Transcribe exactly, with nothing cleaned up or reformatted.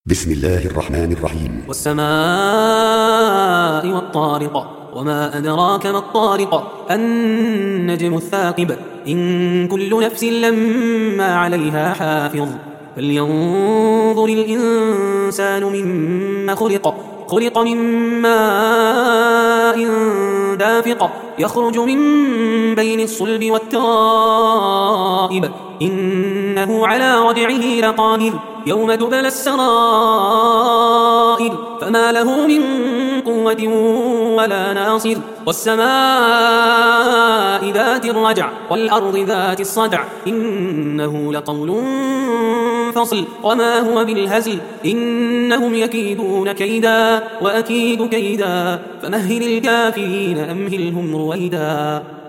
بسم الله الرحمن الرحيم. والسماء والطارق وما أدراك ما الطارق النجم الثاقب إن كل نفس لما عليها حافظ فلينظر الإنسان مما خلق خلق من ماء دافق يخرج من بين الصلب والترائب إنه على رجعه لقادر يوم تبلى السرائر فما له من قوة ولا ناصر والسماء ذات الرجع والأرض ذات الصدع إنه لقول فصل وما هو بالهزل إنهم يكيدون كيدا وأكيد كيدا فمهل الكافرين أمهلهم رويدا.